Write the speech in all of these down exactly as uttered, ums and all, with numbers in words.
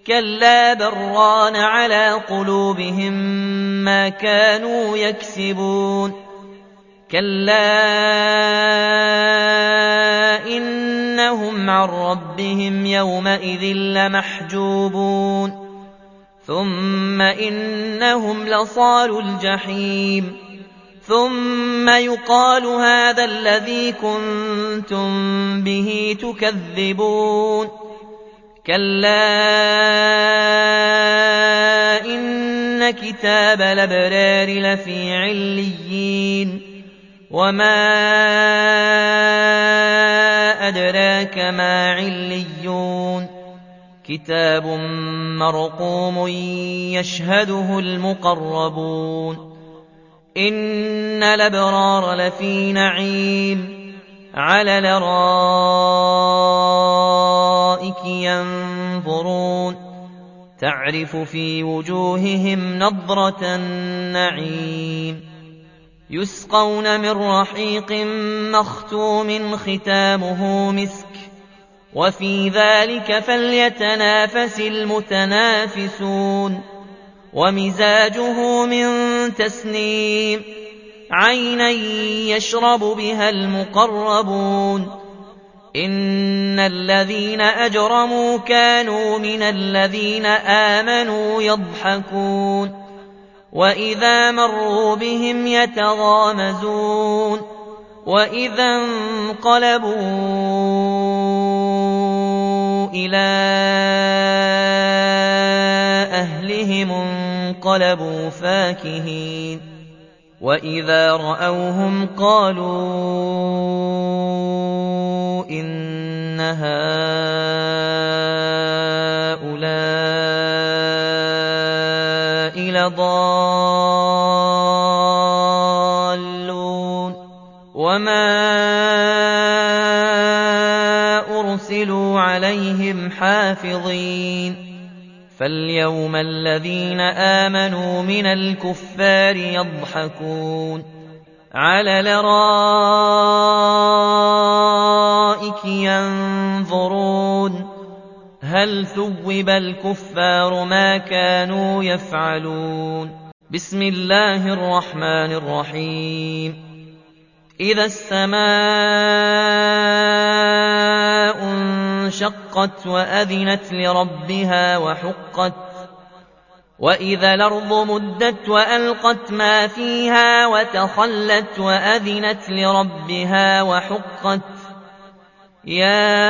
كلا بران على قلوبهم ما كانوا يكسبون كلا إنهم عن ربهم يومئذ لمحجوبون ثم إنهم لصالو الجحيم ثم يقال هذا الذي كنتم به تكذبون كلا إن كتاب الأبرار لفي عليين وما أدراك ما عليون كتاب مرقوم يشهده المقربون إن الأبرار لفي نعيم على الأرائك ينظرون تعرف في وجوههم نضرة النعيم يسقون من رحيق مختوم ختامه مسك وفي ذلك فليتنافس المتنافسون ومزاجه من تسنيم عينا يشرب بها المقربون إن الذين أجرموا كانوا من الذين آمنوا يضحكون وإذا مروا بهم يتغامزون وإذا انقلبوا إلى أهلهم انقلبوا فاكهين وإذا رأوهم قالوا إن هؤلاء لضالون وما أرسلوا عليهم حافظين فاليوم الذين آمنوا من الكفار يضحكون على الأرائك ينظرون هل ثوب الكفار ما كانوا يفعلون بسم الله الرحمن الرحيم إذا السماء انشقت وأذنت لربها وحقت وإذا الأرض مدت وألقت ما فيها وتخلت وأذنت لربها وحقت يا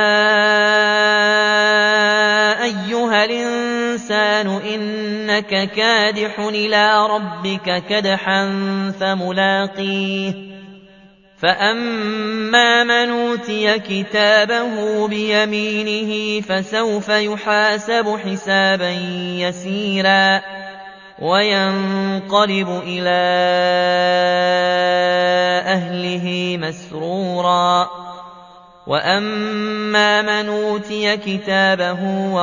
أيها الإنسان إنك كادح إلى ربك كدحا فملاقيه فأما من أوتي كتابه بيمينه فسوف يحاسب حسابا يسيرا وينقلب إلى أهله مسرورا وأما من أوتي كتابه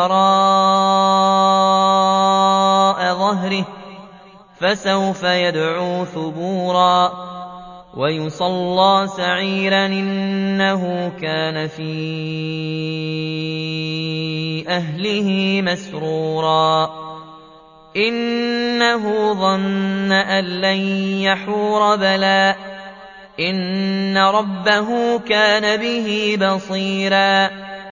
وراء ظهره فسوف يدعو ثبورا ويصلى سعيرا إنه كان في أهله مسرورا إنه ظن أن لن يحور بلى إن ربه كان به بصيرا